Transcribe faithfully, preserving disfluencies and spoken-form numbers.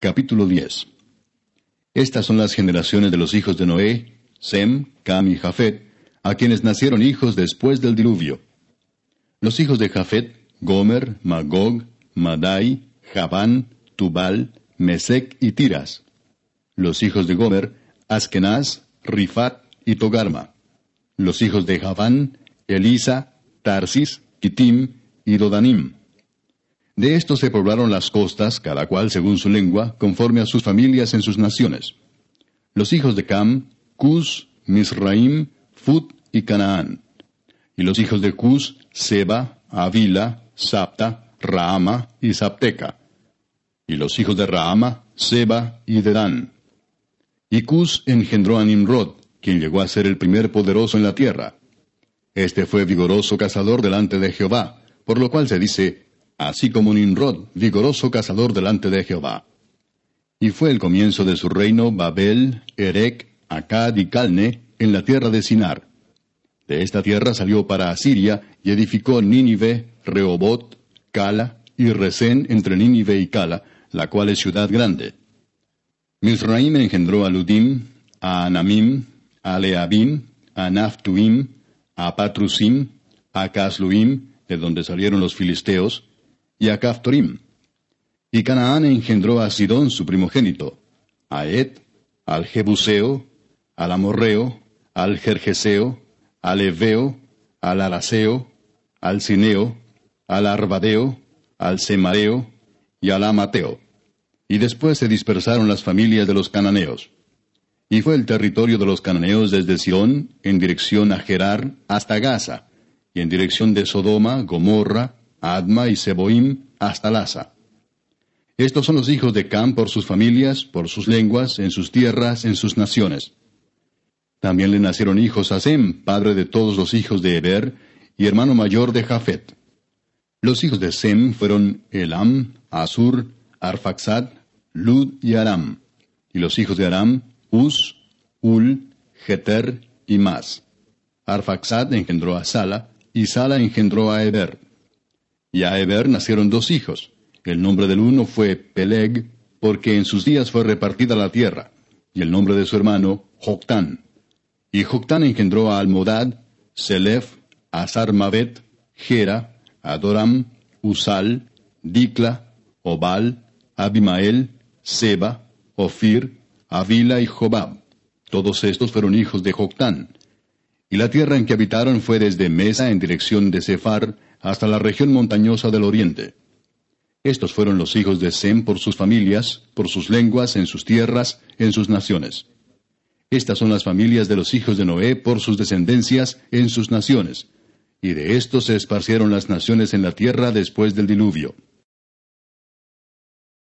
Capítulo diez. Estas son las generaciones de los hijos de Noé, Sem, Cam y Jafet, a quienes nacieron hijos después del diluvio. Los hijos de Jafet, Gomer, Magog, Madai, Javán, Tubal, Mesec y Tiras. Los hijos de Gomer, Askenaz, Rifat y Togarma. Los hijos de Javán, Elisa, Tarsis, Kitim y Dodanim. De estos se poblaron las costas, cada cual según su lengua, conforme a sus familias en sus naciones. Los hijos de Cam, Cus, Misraim, Fut y Canaán. Y los hijos de Cus, Seba, Avila, Sapta, Raama y Sapteca. Y los hijos de Raama, Seba y Dedán. Y Cus engendró a Nimrod, quien llegó a ser el primer poderoso en la tierra. Este fue vigoroso cazador delante de Jehová, por lo cual se dice, así como Nimrod, vigoroso cazador delante de Jehová. Y fue el comienzo de su reino Babel, Erec, Acad y Calne, en la tierra de Sinar. De esta tierra salió para Asiria, y edificó Nínive, Rehobot, Cala, y Resén entre Nínive y Cala, la cual es ciudad grande. Misraim engendró a Ludim, a Anamim, a Leabim, a Naphtuim, a Patrusim, a Casluim, de donde salieron los filisteos, y a Caphtorim. Y Canaán engendró a Sidón su primogénito, a Ed, al Jebuseo, al Amorreo, al Gergeseo, al Eveo, al Araseo, al Cineo, al Arvadeo, al Semareo y al Amateo. Y después se dispersaron las familias de los cananeos. Y fue el territorio de los cananeos desde Sidón, en dirección a Gerar, hasta Gaza, y en dirección de Sodoma, Gomorra, Adma y Seboim, hasta Lasa. Estos son los hijos de Cam por sus familias, por sus lenguas, en sus tierras, en sus naciones. También le nacieron hijos a Sem, padre de todos los hijos de Heber, y hermano mayor de Jafet. Los hijos de Sem fueron Elam, Asur, Arfaxad, Lud y Aram. Y los hijos de Aram, Uz, Ul, Geter y Mas. Arfaxad engendró a Sala, y Sala engendró a Heber. Y a Heber nacieron dos hijos. El nombre del uno fue Peleg, porque en sus días fue repartida la tierra, y el nombre de su hermano, Joctán. Y Joctán engendró a Almodad, Selef, Asarmavet, Gera, Adoram, Usal, Dicla, Obal, Abimael, Seba, Ofir, Avila y Jobab. Todos estos fueron hijos de Joctán. Y la tierra en que habitaron fue desde Mesa en dirección de Sefar hasta la región montañosa del oriente. Estos fueron los hijos de Sem por sus familias, por sus lenguas, en sus tierras, en sus naciones. Estas son las familias de los hijos de Noé por sus descendencias, en sus naciones. Y de estos se esparcieron las naciones en la tierra después del diluvio.